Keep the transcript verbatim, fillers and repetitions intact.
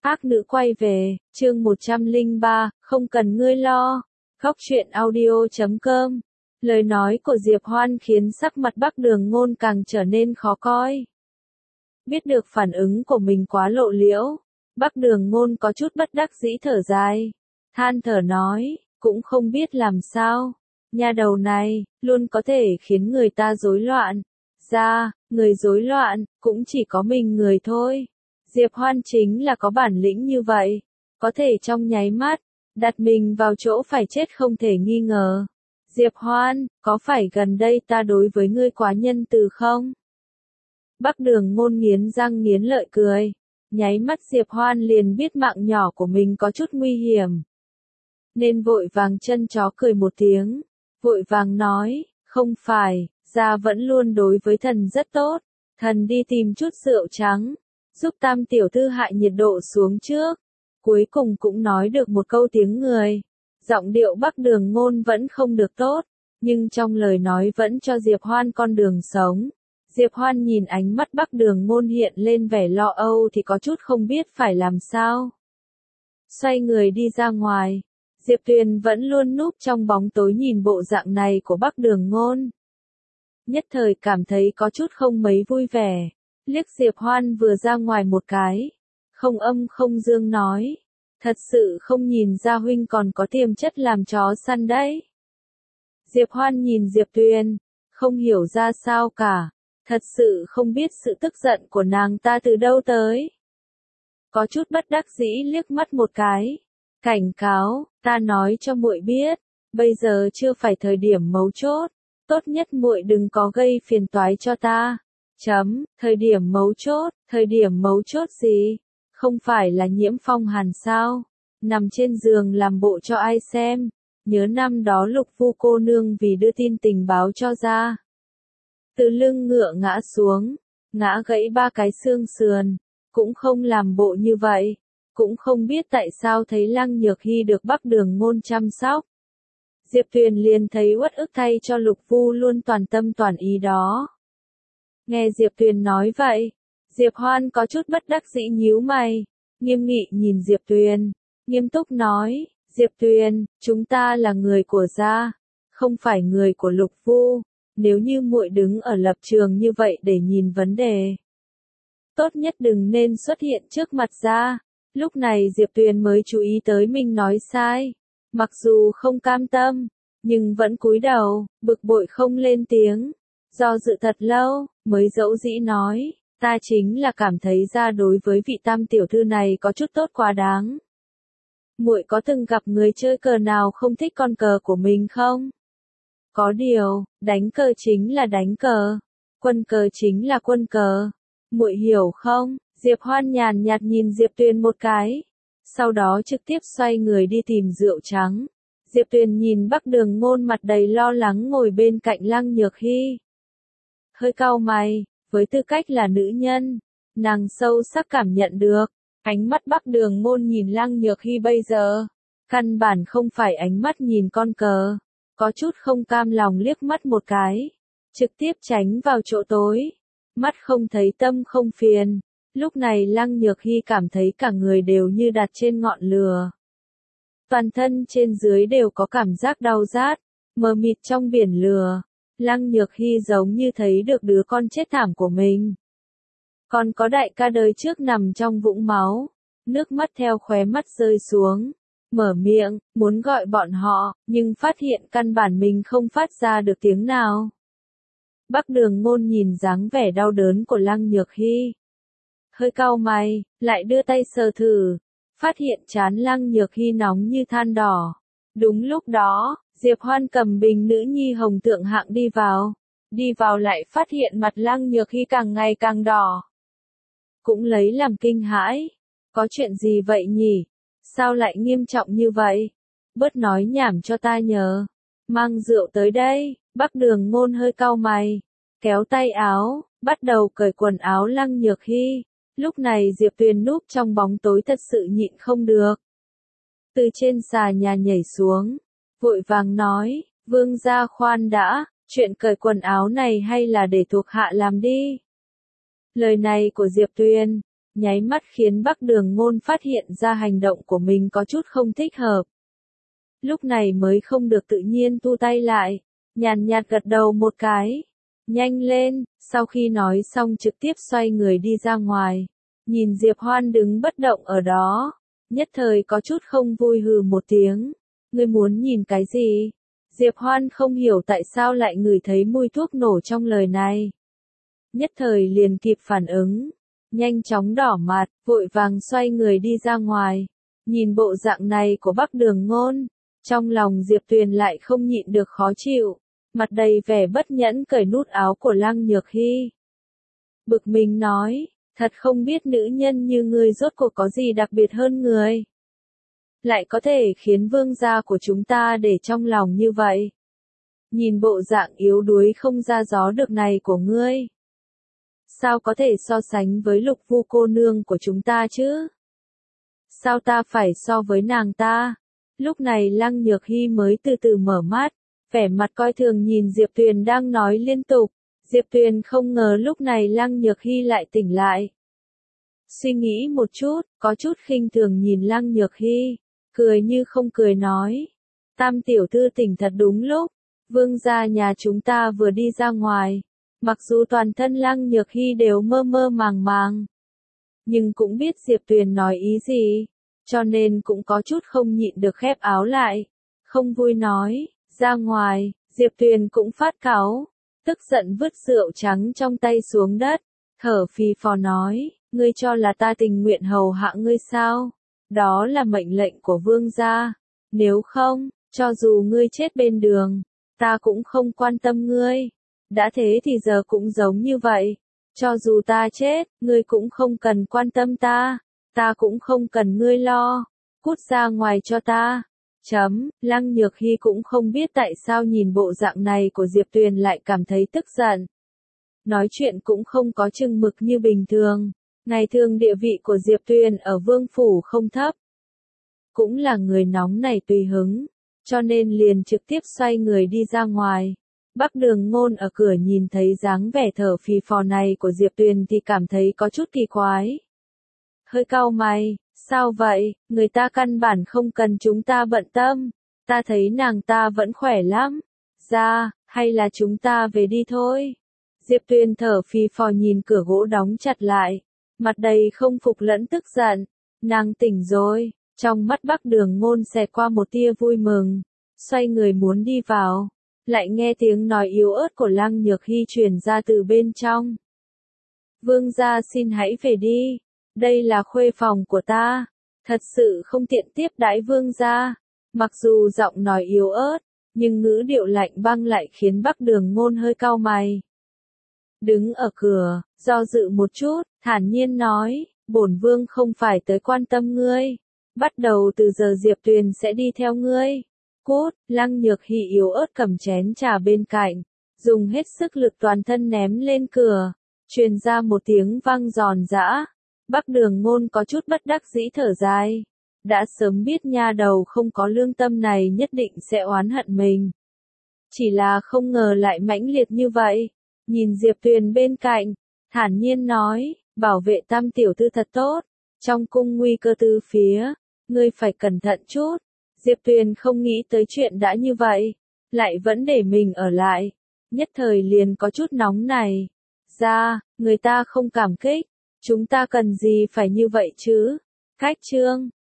Ác nữ quay về, chương một trăm lẻ ba, không cần ngươi lo. Góc truyện audio chấm com. Lời nói của Diệp Hoan khiến sắc mặt Bắc Đường Ngôn càng trở nên khó coi. Biết được phản ứng của mình quá lộ liễu, Bắc Đường Ngôn có chút bất đắc dĩ thở dài, than thở nói, cũng không biết làm sao, nha đầu này, luôn có thể khiến người ta rối loạn. Ra, người rối loạn, cũng chỉ có mình người thôi. Diệp Hoan chính là có bản lĩnh như vậy, có thể trong nháy mắt, đặt mình vào chỗ phải chết không thể nghi ngờ. Diệp Hoan, có phải gần đây ta đối với ngươi quá nhân từ không? Bắc Đường Ngôn nghiến răng nghiến lợi cười, nháy mắt Diệp Hoan liền biết mạng nhỏ của mình có chút nguy hiểm. Nên vội vàng chân chó cười một tiếng, vội vàng nói, không phải, gia vẫn luôn đối với thần rất tốt, thần đi tìm chút rượu trắng, giúp tam tiểu thư hạ nhiệt độ xuống trước. Cuối cùng cũng nói được một câu tiếng người. Giọng điệu Bắc Đường Ngôn vẫn không được tốt, nhưng trong lời nói vẫn cho Diệp Hoan con đường sống. Diệp Hoan nhìn ánh mắt Bắc Đường Ngôn hiện lên vẻ lo âu thì có chút không biết phải làm sao. Xoay người đi ra ngoài, Diệp Tuyền vẫn luôn núp trong bóng tối nhìn bộ dạng này của Bắc Đường Ngôn. Nhất thời cảm thấy có chút không mấy vui vẻ, liếc Diệp Hoan vừa ra ngoài một cái, không âm không dương nói, thật sự không nhìn ra huynh còn có tiềm chất làm chó săn đấy. Diệp Hoan nhìn Diệp Tuyền, không hiểu ra sao cả, thật sự không biết sự tức giận của nàng ta từ đâu tới. Có chút bất đắc dĩ liếc mắt một cái, cảnh cáo, ta nói cho muội biết, bây giờ chưa phải thời điểm mấu chốt, tốt nhất muội đừng có gây phiền toái cho ta. Chấm, thời điểm mấu chốt, thời điểm mấu chốt gì? Không phải là Nhiễm Phong Hàn sao? Nằm trên giường làm bộ cho ai xem? Nhớ năm đó Lục Vu cô nương vì đưa tin tình báo cho ra. Từ lưng ngựa ngã xuống, ngã gãy ba cái xương sườn, cũng không làm bộ như vậy, cũng không biết tại sao thấy Lăng Nhược Hy được Bắc Đường Ngôn chăm sóc. Diệp Tuyền liền thấy uất ức thay cho Lục Vu luôn toàn tâm toàn ý đó. Nghe Diệp Tuyền nói vậy, Diệp Hoan có chút bất đắc dĩ nhíu mày, nghiêm nghị nhìn Diệp Tuyền, nghiêm túc nói, Diệp Tuyền, chúng ta là người của gia, không phải người của Lục Vu, nếu như muội đứng ở lập trường như vậy để nhìn vấn đề, tốt nhất đừng nên xuất hiện trước mặt gia. Lúc này Diệp Tuyền mới chú ý tới mình nói sai, mặc dù không cam tâm, nhưng vẫn cúi đầu, bực bội không lên tiếng. Do dự thật lâu, mới dẫu dĩ nói, ta chính là cảm thấy ra đối với vị tam tiểu thư này có chút tốt quá đáng. Muội có từng gặp người chơi cờ nào không thích con cờ của mình không? Có điều, đánh cờ chính là đánh cờ, quân cờ chính là quân cờ. Muội hiểu không? Diệp Hoan nhàn nhạt nhìn Diệp Tuyền một cái, sau đó trực tiếp xoay người đi tìm rượu trắng. Diệp Tuyền nhìn Bắc Đường Ngôn mặt đầy lo lắng ngồi bên cạnh Lăng Nhược Hy. Hơi cau mày, với tư cách là nữ nhân, nàng sâu sắc cảm nhận được, ánh mắt Bắc Đường Ngôn nhìn Lăng Nhược Hy bây giờ, căn bản không phải ánh mắt nhìn con cờ, có chút không cam lòng liếc mắt một cái, trực tiếp tránh vào chỗ tối, mắt không thấy tâm không phiền. Lúc này Lăng Nhược Hy cảm thấy cả người đều như đặt trên ngọn lửa. Toàn thân trên dưới đều có cảm giác đau rát, mờ mịt trong biển lửa. Lăng Nhược Hy giống như thấy được đứa con chết thảm của mình. Còn có đại ca đời trước nằm trong vũng máu, nước mắt theo khóe mắt rơi xuống. Mở miệng, muốn gọi bọn họ, nhưng phát hiện căn bản mình không phát ra được tiếng nào. Bắc Đường Ngôn nhìn dáng vẻ đau đớn của Lăng Nhược Hy, hơi cau mày, lại đưa tay sờ thử, phát hiện trán Lăng Nhược Hy nóng như than đỏ. Đúng lúc đó, Diệp Hoan cầm bình nữ nhi hồng thượng hạng đi vào, đi vào lại phát hiện mặt Lăng Nhược Hy càng ngày càng đỏ. Cũng lấy làm kinh hãi, có chuyện gì vậy nhỉ? Sao lại nghiêm trọng như vậy? Bớt nói nhảm cho ta nhờ, mang rượu tới đây. Bắc Đường Ngôn hơi cau mày, kéo tay áo, bắt đầu cởi quần áo Lăng Nhược Hy. Lúc này Diệp Tuyền núp trong bóng tối thật sự nhịn không được. Từ trên xà nhà nhảy xuống, vội vàng nói, vương gia khoan đã, chuyện cởi quần áo này hay là để thuộc hạ làm đi. Lời này của Diệp Tuyền, nháy mắt khiến Bắc Đường Ngôn phát hiện ra hành động của mình có chút không thích hợp. Lúc này mới không được tự nhiên thu tay lại, nhàn nhạt gật đầu một cái. Nhanh lên, sau khi nói xong trực tiếp xoay người đi ra ngoài. Nhìn Diệp Hoan đứng bất động ở đó, nhất thời có chút không vui hừ một tiếng. Ngươi muốn nhìn cái gì? Diệp Hoan không hiểu tại sao lại ngửi thấy mùi thuốc nổ trong lời này. Nhất thời liền kịp phản ứng, nhanh chóng đỏ mặt, vội vàng xoay người đi ra ngoài. Nhìn bộ dạng này của Bắc Đường Ngôn, trong lòng Diệp Tuyền lại không nhịn được khó chịu, mặt đầy vẻ bất nhẫn cởi nút áo của Lăng Nhược Hy. Bực mình nói, thật không biết nữ nhân như ngươi rốt cuộc có gì đặc biệt hơn người. Lại có thể khiến vương gia của chúng ta để trong lòng như vậy. Nhìn bộ dạng yếu đuối không ra gió được này của ngươi. Sao có thể so sánh với Lục Vu cô nương của chúng ta chứ? Sao ta phải so với nàng ta? Lúc này Lăng Nhược Hy mới từ từ mở mắt, vẻ mặt coi thường nhìn Diệp Tuyền đang nói liên tục. Diệp Tuyền không ngờ lúc này Lăng Nhược Hy lại tỉnh lại. Suy nghĩ một chút, có chút khinh thường nhìn Lăng Nhược Hy, cười như không cười nói. Tam tiểu thư tỉnh thật đúng lúc, vương gia nhà chúng ta vừa đi ra ngoài. Mặc dù toàn thân Lăng Nhược Hy đều mơ mơ màng màng, nhưng cũng biết Diệp Tuyền nói ý gì, cho nên cũng có chút không nhịn được khép áo lại. Không vui nói, ra ngoài. Diệp Tuyền cũng phát cáu, tức giận vứt rượu trắng trong tay xuống đất, thở phì phò nói, ngươi cho là ta tình nguyện hầu hạ ngươi sao? Đó là mệnh lệnh của vương gia, nếu không, cho dù ngươi chết bên đường, ta cũng không quan tâm ngươi. Đã thế thì giờ cũng giống như vậy, cho dù ta chết, ngươi cũng không cần quan tâm ta, ta cũng không cần ngươi lo, cút ra ngoài cho ta. Chấm, Lăng Nhược Hy cũng không biết tại sao nhìn bộ dạng này của Diệp Tuyền lại cảm thấy tức giận. Nói chuyện cũng không có chừng mực như bình thường, ngày thường địa vị của Diệp Tuyền ở vương phủ không thấp. Cũng là người nóng này tùy hứng, cho nên liền trực tiếp xoay người đi ra ngoài. Bắc Đường Ngôn ở cửa nhìn thấy dáng vẻ thở phì phò này của Diệp Tuyền thì cảm thấy có chút kỳ quái. Hơi cau mày, sao vậy, người ta căn bản không cần chúng ta bận tâm, ta thấy nàng ta vẫn khỏe lắm. Ra, hay là chúng ta về đi thôi. Diệp Tuyền thở phì phò nhìn cửa gỗ đóng chặt lại, mặt đầy không phục lẫn tức giận. Nàng tỉnh rồi, trong mắt Bắc Đường Ngôn xẹt qua một tia vui mừng, xoay người muốn đi vào. Lại nghe tiếng nói yếu ớt của Lăng Nhược Hy truyền ra từ bên trong. Vương gia xin hãy về đi, đây là khuê phòng của ta, thật sự không tiện tiếp đãi vương gia. Mặc dù giọng nói yếu ớt, nhưng ngữ điệu lạnh băng lại khiến Bắc Đường Ngôn hơi cau mày. Đứng ở cửa, do dự một chút, thản nhiên nói, bổn vương không phải tới quan tâm ngươi, bắt đầu từ giờ Diệp Tuyền sẽ đi theo ngươi. Cút, Lăng Nhược Hy yếu ớt cầm chén trà bên cạnh, dùng hết sức lực toàn thân ném lên cửa, truyền ra một tiếng vang giòn giã. Bắc Đường Ngôn có chút bất đắc dĩ thở dài, đã sớm biết nha đầu không có lương tâm này nhất định sẽ oán hận mình. Chỉ là không ngờ lại mãnh liệt như vậy. Nhìn Diệp Tuyền bên cạnh, thản nhiên nói, bảo vệ Tam tiểu thư thật tốt, trong cung nguy cơ tứ phía, ngươi phải cẩn thận chút. Diệp Tuyền không nghĩ tới chuyện đã như vậy, lại vẫn để mình ở lại, nhất thời liền có chút nóng này. Ra, người ta không cảm kích, chúng ta cần gì phải như vậy chứ? Khách trương.